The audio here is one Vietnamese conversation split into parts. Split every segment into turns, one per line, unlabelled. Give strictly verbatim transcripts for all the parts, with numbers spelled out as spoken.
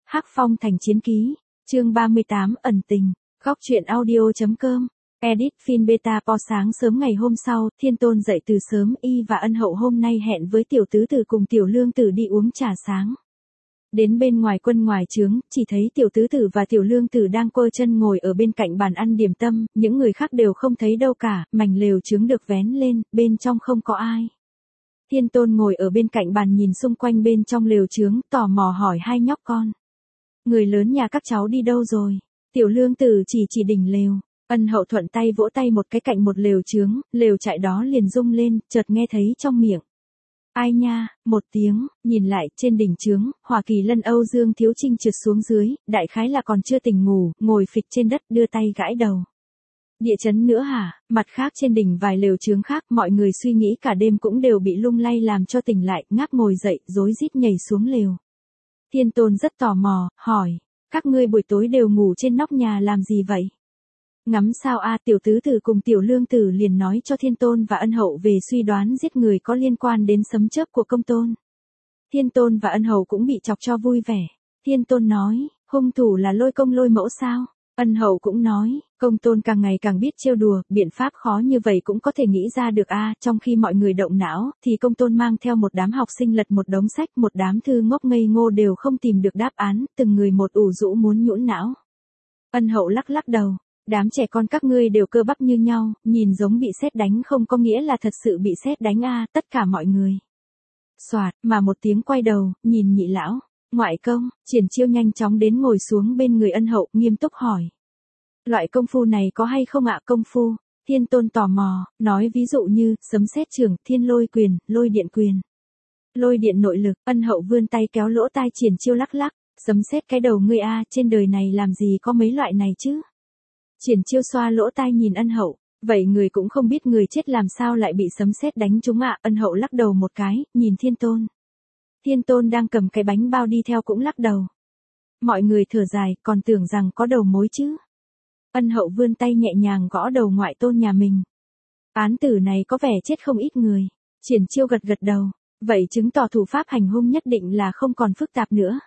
Hắc Phong Thành Chiến Ký, chương ba mươi tám ẩn tình, góc truyện audio.com, edit phim beta po. Sáng sớm ngày hôm sau, Thiên Tôn dậy từ sớm, y và Ân Hậu hôm nay hẹn với tiểu tứ tử cùng tiểu lương tử đi uống trà sáng. Đến bên ngoài quân ngoài trướng, chỉ thấy tiểu tứ tử và tiểu lương tử đang quơ chân ngồi ở bên cạnh bàn ăn điểm tâm, những người khác đều không thấy đâu cả, mảnh lều trướng được vén lên, bên trong không có ai. Thiên Tôn ngồi ở bên cạnh bàn nhìn xung quanh bên trong lều trướng, tò mò hỏi hai nhóc con. Người lớn nhà các cháu đi đâu rồi? Tiểu lương tử chỉ chỉ đỉnh lều. Ân Hậu thuận tay vỗ tay một cái cạnh một lều trướng, lều trại đó liền rung lên, chợt nghe thấy trong miệng. Ai nha, một tiếng, nhìn lại, trên đỉnh trướng, Hoa Kỳ Lân Âu Dương Thiếu Trinh trượt xuống dưới, đại khái là còn chưa tỉnh ngủ, ngồi phịch trên đất đưa tay gãi đầu. Địa chấn nữa hả? Mặt khác trên đỉnh vài lều trướng khác, mọi người suy nghĩ cả đêm cũng đều bị lung lay làm cho tỉnh lại, ngáp ngồi dậy, rối rít nhảy xuống lều. Thiên Tôn rất tò mò, hỏi, các ngươi buổi tối đều ngủ trên nóc nhà làm gì vậy? Ngắm sao a? Tiểu tứ tử cùng tiểu lương tử liền nói cho Thiên Tôn và Ân Hậu về suy đoán giết người có liên quan đến sấm chớp của công tôn. Thiên Tôn và Ân Hậu cũng bị chọc cho vui vẻ. Thiên Tôn nói, hung thủ là Lôi Công Lôi Mẫu sao? Ân Hậu cũng nói, công tôn càng ngày càng biết trêu đùa, biện pháp khó như vậy cũng có thể nghĩ ra được a. Trong khi mọi người động não, thì công tôn mang theo một đám học sinh lật một đống sách, một đám thư ngốc ngây ngô đều không tìm được đáp án, từng người một ủ rũ muốn nhũn não. Ân Hậu lắc lắc đầu. Đám trẻ con các ngươi đều cơ bắp như nhau, nhìn giống bị sét đánh không có nghĩa là thật sự bị sét đánh a. Tất cả mọi người. Soạt, mà một tiếng quay đầu, nhìn nhị lão. Ngoại công, Triển Chiêu nhanh chóng đến ngồi xuống bên người Ân Hậu, nghiêm túc hỏi. Loại công phu này có hay không ạ? Công phu? Thiên Tôn tò mò, nói ví dụ như, sấm sét trường, thiên lôi quyền, lôi điện quyền. Lôi điện nội lực. Ân Hậu vươn tay kéo lỗ tai Triển Chiêu lắc lắc. Sấm sét cái đầu ngươi a, trên đời này làm gì có mấy loại này chứ? Triển Chiêu xoa lỗ tai nhìn Ân Hậu, vậy người cũng không biết người chết làm sao lại bị sấm sét đánh trúng ạ? Ân Hậu lắc đầu một cái, nhìn Thiên Tôn. Thiên Tôn đang cầm cái bánh bao đi theo cũng lắc đầu. Mọi người thở dài, còn tưởng rằng có đầu mối chứ. Ân Hậu vươn tay nhẹ nhàng gõ đầu ngoại tôn nhà mình. Án tử này có vẻ chết không ít người. Triển Chiêu gật gật đầu, vậy chứng tỏ thủ pháp hành hung nhất định là không còn phức tạp nữa.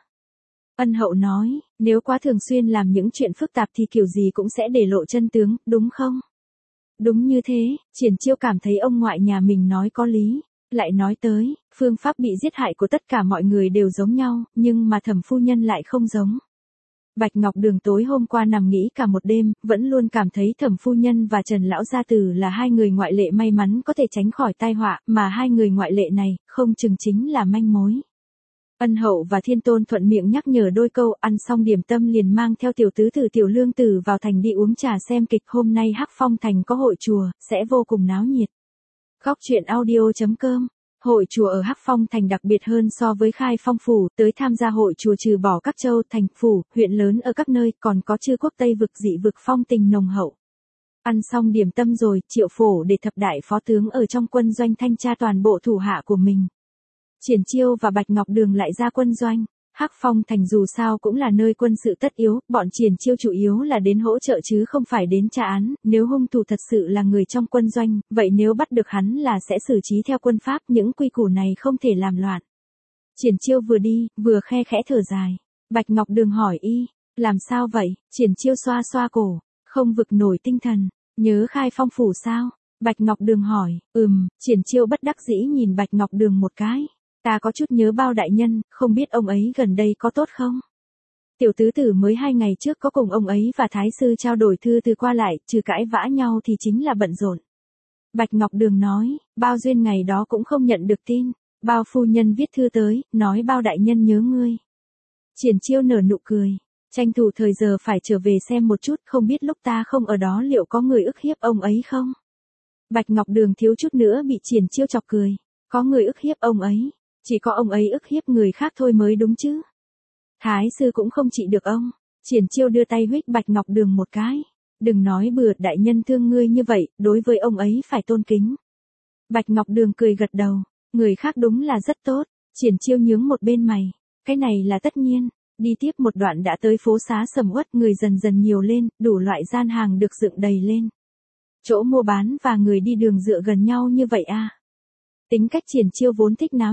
Ân Hậu nói, nếu quá thường xuyên làm những chuyện phức tạp thì kiểu gì cũng sẽ để lộ chân tướng, đúng không? Đúng như thế, Triển Chiêu cảm thấy ông ngoại nhà mình nói có lý. Lại nói tới, phương pháp bị giết hại của tất cả mọi người đều giống nhau, nhưng mà Thẩm phu nhân lại không giống. Bạch Ngọc Đường tối hôm qua nằm nghĩ cả một đêm, vẫn luôn cảm thấy Thẩm phu nhân và Trần lão gia tử là hai người ngoại lệ may mắn có thể tránh khỏi tai họa, mà hai người ngoại lệ này, không chừng chính là manh mối. Ân Hậu và Thiên Tôn thuận miệng nhắc nhở đôi câu, ăn xong điểm tâm liền mang theo tiểu tứ tử tiểu lương tử vào thành đi uống trà xem kịch. Hôm nay Hắc Phong Thành có hội chùa, sẽ vô cùng náo nhiệt. Góc truyện audio.com. Hội chùa ở Hắc Phong Thành đặc biệt hơn so với Khai Phong Phủ, tới tham gia hội chùa trừ bỏ các châu, thành, phủ, huyện lớn ở các nơi, còn có chư quốc Tây vực dị vực phong tình nồng hậu. Ăn xong điểm tâm rồi, Triệu Phổ để thập đại phó tướng ở trong quân doanh thanh tra toàn bộ thủ hạ của mình. Triển Chiêu và Bạch Ngọc Đường lại ra quân doanh. Hắc Phong Thành dù sao cũng là nơi quân sự tất yếu, bọn Triển Chiêu chủ yếu là đến hỗ trợ chứ không phải đến tra án, nếu hung thủ thật sự là người trong quân doanh, vậy nếu bắt được hắn là sẽ xử trí theo quân pháp, những quy củ này không thể làm loạn. Triển Chiêu vừa đi, vừa khe khẽ thở dài. Bạch Ngọc Đường hỏi y, làm sao vậy? Triển Chiêu xoa xoa cổ, không vực nổi tinh thần, nhớ Khai Phong Phủ sao? Bạch Ngọc Đường hỏi, ừm, Triển Chiêu bất đắc dĩ nhìn Bạch Ngọc Đường một cái. Ta có chút nhớ Bao đại nhân, không biết ông ấy gần đây có tốt không? Tiểu tứ tử mới hai ngày trước có cùng ông ấy và Thái sư trao đổi thư từ qua lại, trừ cãi vã nhau thì chính là bận rộn. Bạch Ngọc Đường nói, Bao duyên ngày đó cũng không nhận được tin. Bao phu nhân viết thư tới, nói Bao đại nhân nhớ ngươi. Triển Chiêu nở nụ cười, tranh thủ thời giờ phải trở về xem một chút, không biết lúc ta không ở đó liệu có người ức hiếp ông ấy không? Bạch Ngọc Đường thiếu chút nữa bị Triển Chiêu chọc cười, có người ức hiếp ông ấy. Chỉ có ông ấy ức hiếp người khác thôi mới đúng chứ. Thái sư cũng không trị được ông. Triển Chiêu đưa tay huých Bạch Ngọc Đường một cái. Đừng nói bừa, đại nhân thương ngươi như vậy, đối với ông ấy phải tôn kính. Bạch Ngọc Đường cười gật đầu. Người khác đúng là rất tốt. Triển Chiêu nhướng một bên mày. Cái này là tất nhiên. Đi tiếp một đoạn đã tới phố xá sầm uất, người dần dần nhiều lên, đủ loại gian hàng được dựng đầy lên. Chỗ mua bán và người đi đường dựa gần nhau như vậy à. Tính cách Triển Chiêu vốn thích náo nhiệt.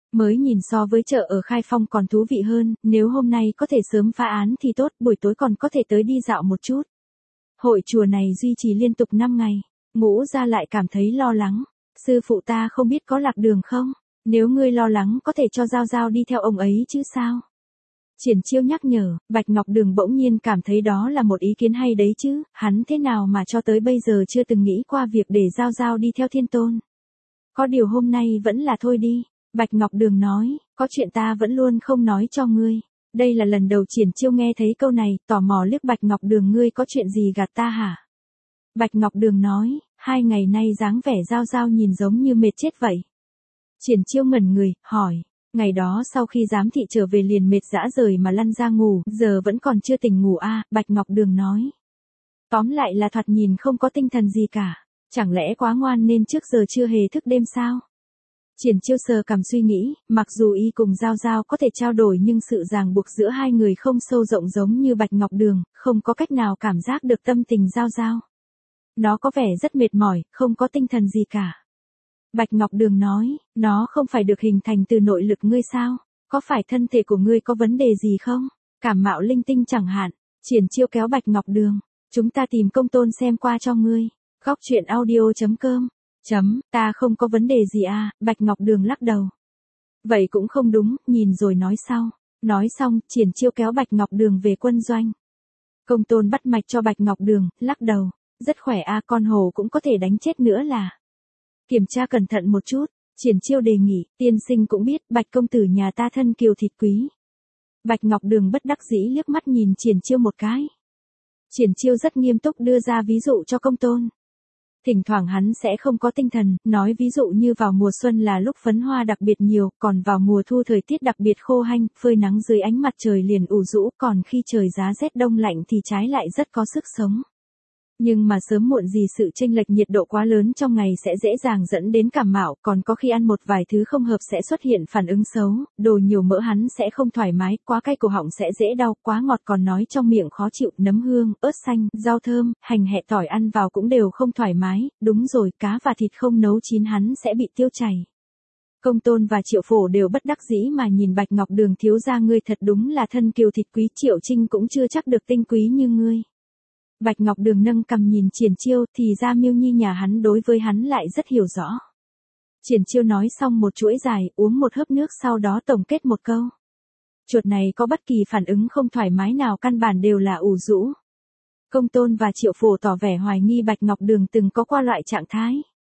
Mới nhìn so với chợ ở Khai Phong còn thú vị hơn, nếu hôm nay có thể sớm phá án thì tốt, buổi tối còn có thể tới đi dạo một chút. Hội chùa này duy trì liên tục năm ngày, Ngũ Gia lại cảm thấy lo lắng. Sư phụ ta không biết có lạc đường không? Nếu ngươi lo lắng có thể cho Giao Giao đi theo ông ấy chứ sao? Triển Chiêu nhắc nhở, Bạch Ngọc Đường bỗng nhiên cảm thấy đó là một ý kiến hay đấy chứ, hắn thế nào mà cho tới bây giờ chưa từng nghĩ qua việc để Giao Giao đi theo Thiên Tôn. Có điều hôm nay vẫn là thôi đi, Bạch Ngọc Đường nói, có chuyện ta vẫn luôn không nói cho ngươi. Đây là lần đầu Triển Chiêu nghe thấy câu này, tò mò liếc Bạch Ngọc Đường, ngươi có chuyện gì gạt ta hả? Bạch Ngọc Đường nói, hai ngày nay dáng vẻ Giao Giao nhìn giống như mệt chết vậy. Triển Chiêu ngẩn người, hỏi, ngày đó sau khi giám thị trở về liền mệt dã rời mà lăn ra ngủ, giờ vẫn còn chưa tỉnh ngủ à, Bạch Ngọc Đường nói. Tóm lại là thoạt nhìn không có tinh thần gì cả, chẳng lẽ quá ngoan nên trước giờ chưa hề thức đêm sao? Triển Chiêu sờ cằm suy nghĩ, mặc dù y cùng Giao Giao có thể trao đổi nhưng sự ràng buộc giữa hai người không sâu rộng giống như Bạch Ngọc Đường, không có cách nào cảm giác được tâm tình Giao Giao. Nó có vẻ rất mệt mỏi, không có tinh thần gì cả. Bạch Ngọc Đường nói, nó không phải được hình thành từ nội lực ngươi sao? Có phải thân thể của ngươi có vấn đề gì không? Cảm mạo linh tinh chẳng hạn. Triển Chiêu kéo Bạch Ngọc Đường, chúng ta tìm Công Tôn xem qua cho ngươi. Góc truyện audio chấm com Chấm, ta không có vấn đề gì à, Bạch Ngọc Đường lắc đầu. Vậy cũng không đúng, nhìn rồi nói sau. Nói xong, Triển Chiêu kéo Bạch Ngọc Đường về quân doanh. Công Tôn bắt mạch cho Bạch Ngọc Đường, lắc đầu. Rất khỏe à, con hồ cũng có thể đánh chết nữa là. Kiểm tra cẩn thận một chút, Triển Chiêu đề nghị, tiên sinh cũng biết, Bạch công tử nhà ta thân kiều thịt quý. Bạch Ngọc Đường bất đắc dĩ liếc mắt nhìn Triển Chiêu một cái. Triển Chiêu rất nghiêm túc đưa ra ví dụ cho Công Tôn. Thỉnh thoảng hắn sẽ không có tinh thần, nói ví dụ như vào mùa xuân là lúc phấn hoa đặc biệt nhiều, còn vào mùa thu thời tiết đặc biệt khô hanh, phơi nắng dưới ánh mặt trời liền ủ rũ, còn khi trời giá rét đông lạnh thì trái lại rất có sức sống. Nhưng mà sớm muộn gì sự chênh lệch nhiệt độ quá lớn trong ngày sẽ dễ dàng dẫn đến cảm mạo, còn có khi ăn một vài thứ không hợp sẽ xuất hiện phản ứng xấu, đồ nhiều mỡ hắn sẽ không thoải mái, quá cay cổ họng sẽ dễ đau, quá ngọt còn nói trong miệng khó chịu, nấm hương, ớt xanh, rau thơm, hành hẹ tỏi ăn vào cũng đều không thoải mái, đúng rồi, cá và thịt không nấu chín hắn sẽ bị tiêu chảy. Công Tôn và Triệu Phổ đều bất đắc dĩ mà nhìn Bạch Ngọc Đường, thiếu gia ngươi thật đúng là thân kiều thịt quý, Triệu Trinh cũng chưa chắc được tinh quý như ngươi. Bạch Ngọc Đường nâng cằm nhìn Triển Chiêu, thì ra Miêu Nhi nhà hắn đối với hắn lại rất hiểu rõ. Triển Chiêu nói xong một chuỗi dài, uống một hớp nước sau đó tổng kết một câu. Chuột này có bất kỳ phản ứng không thoải mái nào, căn bản đều là ủ rũ. Công Tôn và Triệu Phổ tỏ vẻ hoài nghi Bạch Ngọc Đường từng có qua loại trạng thái.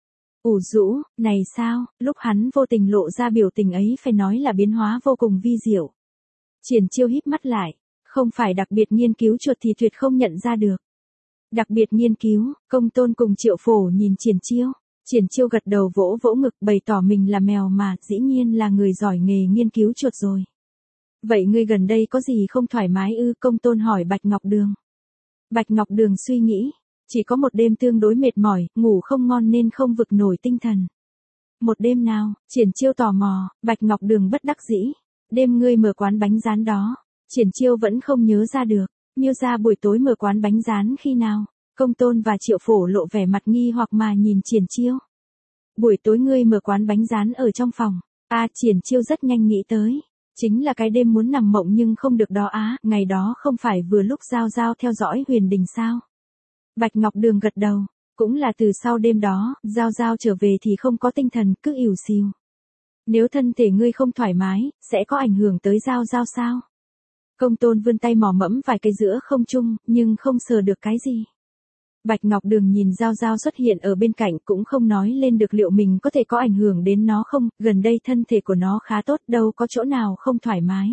Ủ rũ, này sao, lúc hắn vô tình lộ ra biểu tình ấy phải nói là biến hóa vô cùng vi diệu. Triển Chiêu híp mắt lại, không phải đặc biệt nghiên cứu chuột thì tuyệt không nhận ra được. Đặc biệt nghiên cứu, Công Tôn cùng Triệu Phổ nhìn Triển Chiêu. Triển Chiêu gật đầu vỗ vỗ ngực bày tỏ mình là mèo mà, dĩ nhiên là người giỏi nghề nghiên cứu chuột rồi. Vậy ngươi gần đây có gì không thoải mái ư? Công Tôn hỏi Bạch Ngọc Đường. Bạch Ngọc Đường suy nghĩ, chỉ có một đêm tương đối mệt mỏi, ngủ không ngon nên không vực nổi tinh thần. Một đêm nào? Triển Chiêu tò mò, Bạch Ngọc Đường bất đắc dĩ. Đêm ngươi mở quán bánh rán đó. Triển Chiêu vẫn không nhớ ra được. Miêu ra buổi tối mở quán bánh rán khi nào? Công Tôn và Triệu Phổ lộ vẻ mặt nghi hoặc mà nhìn Triển Chiêu. Buổi tối ngươi mở quán bánh rán ở trong phòng. À, Triển Chiêu rất nhanh nghĩ tới. Chính là cái đêm muốn nằm mộng nhưng không được đó á, ngày đó không phải vừa lúc Giao Giao theo dõi Huyền Đình sao? Bạch Ngọc Đường gật đầu, cũng là từ sau đêm đó, Giao Giao trở về thì không có tinh thần, cứ ỉu xìu. Nếu thân thể ngươi không thoải mái, sẽ có ảnh hưởng tới Giao Giao sao? Công Tôn vươn tay mò mẫm vài cái giữa không trung, nhưng không sờ được cái gì. Bạch Ngọc Đường nhìn Giao Giao xuất hiện ở bên cạnh cũng không nói lên được liệu mình có thể có ảnh hưởng đến nó không, gần đây thân thể của nó khá tốt, đâu có chỗ nào không thoải mái.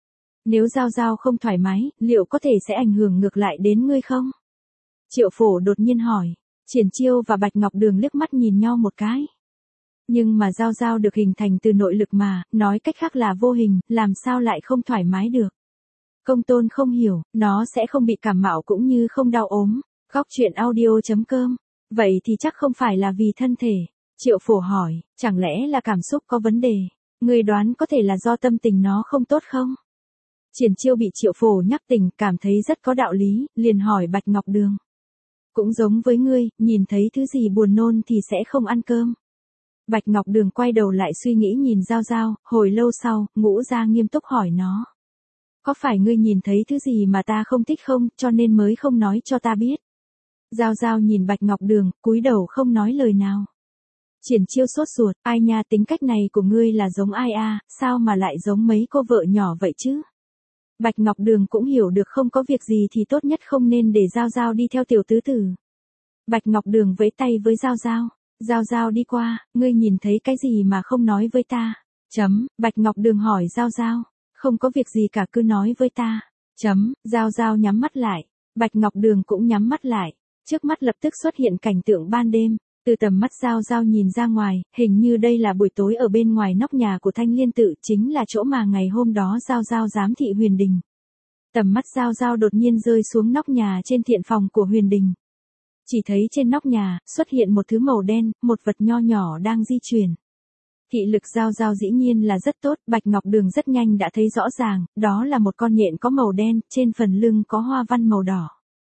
Nếu Giao Giao không thoải mái, liệu có thể sẽ ảnh hưởng ngược lại đến ngươi không? Triệu Phổ đột nhiên hỏi. Triển Chiêu và Bạch Ngọc Đường liếc mắt nhìn nhau một cái. Nhưng mà Giao Giao được hình thành từ nội lực mà, nói cách khác là vô hình, làm sao lại không thoải mái được? Công Tôn không hiểu, nó sẽ không bị cảm mạo cũng như không đau ốm. Góc truyện audio chấm com Vậy thì chắc không phải là vì thân thể. Triệu Phổ hỏi, chẳng lẽ là cảm xúc có vấn đề? Người đoán có thể là do tâm tình nó không tốt không? Triển Chiêu bị Triệu Phổ nhắc tỉnh, cảm thấy rất có đạo lý, liền hỏi Bạch Ngọc Đường. Cũng giống với ngươi, nhìn thấy thứ gì buồn nôn thì sẽ không ăn cơm. Bạch Ngọc Đường quay đầu lại suy nghĩ nhìn Giao Giao, hồi lâu sau, Ngũ Gia nghiêm túc hỏi nó. Có phải ngươi nhìn thấy thứ gì mà ta không thích không, cho nên mới không nói cho ta biết? Giao Giao nhìn Bạch Ngọc Đường, cúi đầu không nói lời nào. Triển Chiêu sốt ruột, ai nha, tính cách này của ngươi là giống ai a, à, sao mà lại giống mấy cô vợ nhỏ vậy chứ? Bạch Ngọc Đường cũng hiểu được không có việc gì thì tốt nhất không nên để Giao Giao đi theo tiểu tứ tử. Bạch Ngọc Đường vẫy tay với Giao Giao. Giao Giao đi qua, ngươi nhìn thấy cái gì mà không nói với ta? Chấm, Bạch Ngọc Đường hỏi Giao Giao. Không có việc gì cả, cứ nói với ta. Chấm, Giao Giao nhắm mắt lại. Bạch Ngọc Đường cũng nhắm mắt lại. Trước mắt lập tức xuất hiện cảnh tượng ban đêm. Từ tầm mắt Giao Giao nhìn ra ngoài, hình như đây là buổi tối ở bên ngoài nóc nhà của Thanh Liên Tự, chính là chỗ mà ngày hôm đó Giao Giao giám thị Huyền Đình. Tầm mắt Giao Giao đột nhiên rơi xuống nóc nhà trên thiện phòng của Huyền Đình. Chỉ thấy trên nóc nhà, xuất hiện một thứ màu đen, một vật nho nhỏ đang di chuyển. Thị lực Giao Giao dĩ nhiên là rất tốt, Bạch Ngọc Đường rất nhanh đã thấy rõ ràng, đó là một con nhện có màu đen, trên phần lưng có hoa văn màu đỏ.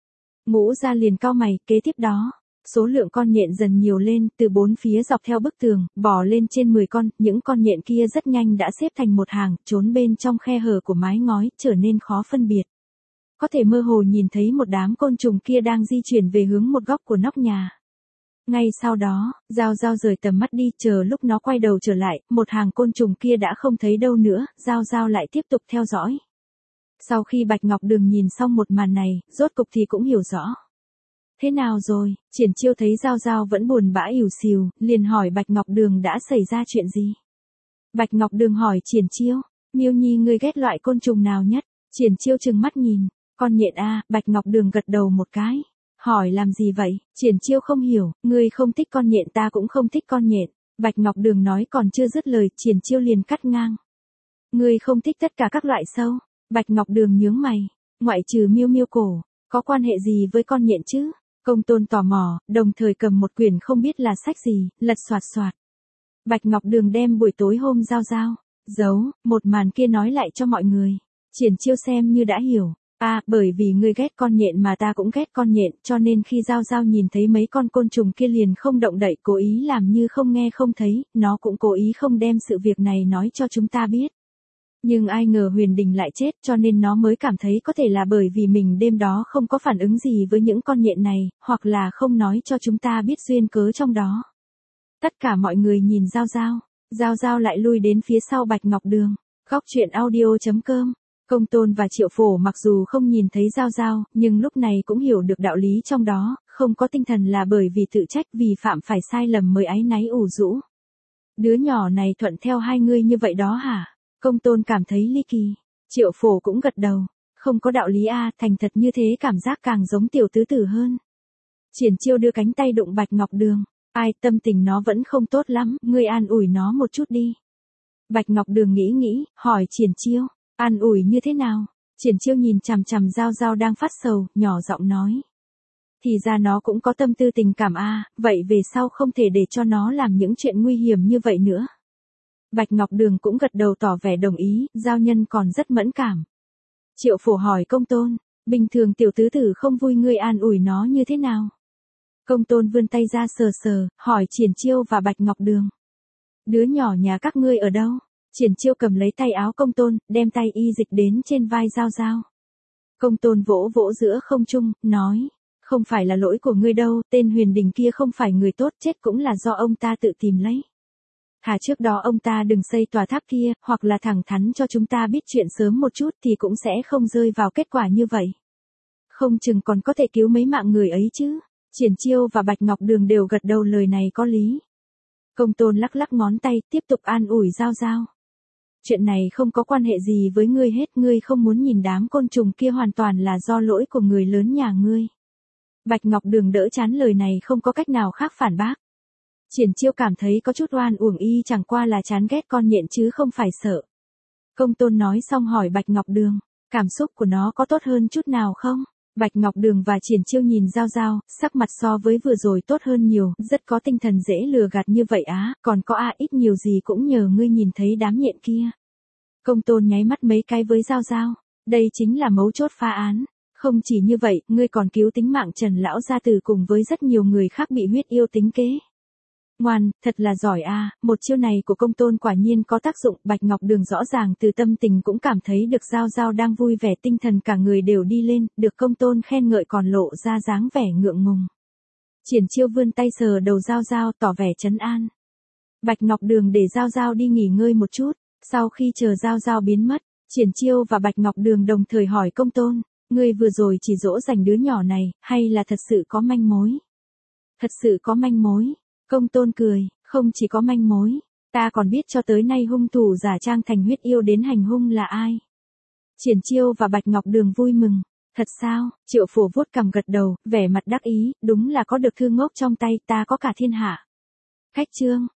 Ngũ Gia liền cau mày, kế tiếp đó, số lượng con nhện dần nhiều lên, từ bốn phía dọc theo bức tường, bò lên trên mười con, những con nhện kia rất nhanh đã xếp thành một hàng, trốn bên trong khe hở của mái ngói, trở nên khó phân biệt. Có thể mơ hồ nhìn thấy một đám côn trùng kia đang di chuyển về hướng một góc của nóc nhà. Ngay sau đó, Giao Giao rời tầm mắt đi, chờ lúc nó quay đầu trở lại, một hàng côn trùng kia đã không thấy đâu nữa, Giao Giao lại tiếp tục theo dõi. Sau khi Bạch Ngọc Đường nhìn xong một màn này, rốt cục thì cũng hiểu rõ. Thế nào rồi? Triển Chiêu thấy Giao Giao vẫn buồn bã ỉu xìu, liền hỏi Bạch Ngọc Đường đã xảy ra chuyện gì? Bạch Ngọc Đường hỏi Triển Chiêu, Miêu Nhi ngươi ghét loại côn trùng nào nhất? Triển Chiêu trừng mắt nhìn, con nhện a, Bạch Ngọc Đường gật đầu một cái. Hỏi làm gì vậy? Triển Chiêu không hiểu, ngươi không thích con nhện ta cũng không thích con nhện. Bạch Ngọc Đường nói còn chưa dứt lời, Triển Chiêu liền cắt ngang. Ngươi không thích tất cả các loại sâu. Bạch Ngọc Đường nhướng mày, ngoại trừ miêu miêu cổ, có quan hệ gì với con nhện chứ? Công Tôn tò mò, đồng thời cầm một quyển không biết là sách gì, lật soạt soạt. Bạch Ngọc Đường đem buổi tối hôm Giao Giao, giấu, một màn kia nói lại cho mọi người. Triển Chiêu xem như đã hiểu. À, bởi vì ngươi ghét con nhện mà ta cũng ghét con nhện, cho nên khi Giao Giao nhìn thấy mấy con côn trùng kia liền không động đậy, cố ý làm như không nghe không thấy, nó cũng cố ý không đem sự việc này nói cho chúng ta biết. Nhưng ai ngờ Huyền Đình lại chết, cho nên nó mới cảm thấy có thể là bởi vì mình đêm đó không có phản ứng gì với những con nhện này, hoặc là không nói cho chúng ta biết duyên cớ trong đó. Tất cả mọi người nhìn Giao Giao, Giao Giao lại lui đến phía sau Bạch Ngọc Đường. Góc truyện audio chấm com. Công Tôn và Triệu Phổ mặc dù không nhìn thấy Giao Giao, nhưng lúc này cũng hiểu được đạo lý trong đó, không có tinh thần là bởi vì tự trách vì phạm phải sai lầm mới áy náy ủ rũ. Đứa nhỏ này thuận theo hai ngươi như vậy đó hả? Công Tôn cảm thấy ly kỳ. Triệu Phổ cũng gật đầu. Không có đạo lý a, thành thật như thế cảm giác càng giống tiểu tứ tử hơn. Triển Chiêu đưa cánh tay đụng Bạch Ngọc Đường. Ai, tâm tình nó vẫn không tốt lắm, ngươi an ủi nó một chút đi. Bạch Ngọc Đường nghĩ nghĩ, hỏi Triển Chiêu. An ủi như thế nào? Triển Chiêu nhìn chằm chằm Giao Giao đang phát sầu, nhỏ giọng nói. Thì ra nó cũng có tâm tư tình cảm a, vậy về sau không thể để cho nó làm những chuyện nguy hiểm như vậy nữa. Bạch Ngọc Đường cũng gật đầu tỏ vẻ đồng ý, Giao nhân còn rất mẫn cảm. Triệu Phổ hỏi Công Tôn, bình thường tiểu tứ tử không vui ngươi an ủi nó như thế nào? Công Tôn vươn tay ra sờ sờ, hỏi Triển Chiêu và Bạch Ngọc Đường. Đứa nhỏ nhà các ngươi ở đâu? Triển Chiêu cầm lấy tay áo Công Tôn, đem tay y dịch đến trên vai Giao Giao. Công Tôn vỗ vỗ giữa không trung, nói, không phải là lỗi của ngươi đâu, tên Huyền Đình kia không phải người tốt, chết cũng là do ông ta tự tìm lấy. Thà trước đó ông ta đừng xây tòa tháp kia, hoặc là thẳng thắn cho chúng ta biết chuyện sớm một chút thì cũng sẽ không rơi vào kết quả như vậy. Không chừng còn có thể cứu mấy mạng người ấy chứ. Triển Chiêu và Bạch Ngọc Đường đều gật đầu lời này có lý. Công Tôn lắc lắc ngón tay, tiếp tục an ủi Giao Giao. Chuyện này không có quan hệ gì với ngươi hết, ngươi không muốn nhìn đám côn trùng kia hoàn toàn là do lỗi của người lớn nhà ngươi. Bạch Ngọc Đường đỡ chán lời này không có cách nào khác phản bác. Triển Chiêu cảm thấy có chút oan uổng y chẳng qua là chán ghét con nhện chứ không phải sợ. Công Tôn nói xong hỏi Bạch Ngọc Đường, cảm xúc của nó có tốt hơn chút nào không? Bạch Ngọc Đường và Triển Chiêu nhìn Giao Giao, sắc mặt so với vừa rồi tốt hơn nhiều, rất có tinh thần dễ lừa gạt như vậy á, còn có a ít nhiều gì cũng nhờ ngươi nhìn thấy đám nhện kia. Công Tôn nháy mắt mấy cái với Giao Giao, đây chính là mấu chốt phá án. Không chỉ như vậy, ngươi còn cứu tính mạng Trần lão gia tử cùng với rất nhiều người khác bị huyết yêu tính kế. Ngoan, thật là giỏi a, một chiêu này của công tôn quả nhiên có tác dụng. Bạch Ngọc Đường rõ ràng từ tâm tình cũng cảm thấy được Giao Giao đang vui vẻ, tinh thần cả người đều đi lên, được công tôn khen ngợi còn lộ ra dáng vẻ ngượng ngùng. Triển Chiêu vươn tay sờ đầu Giao Giao tỏ vẻ trấn an. Bạch Ngọc Đường để Giao Giao đi nghỉ ngơi một chút, sau khi chờ Giao Giao biến mất, Triển Chiêu và Bạch Ngọc Đường đồng thời hỏi công tôn, ngươi vừa rồi chỉ dỗ dành đứa nhỏ này, hay là thật sự có manh mối? Thật sự có manh mối. Công tôn cười, không chỉ có manh mối, ta còn biết cho tới nay hung thủ giả trang thành huyết yêu đến hành hung là ai. Triển Chiêu và Bạch Ngọc Đường vui mừng. Thật sao? Triệu Phổ vuốt cằm gật đầu, vẻ mặt đắc ý, đúng là có được thư ngốc trong tay, ta có cả thiên hạ. Khách trương,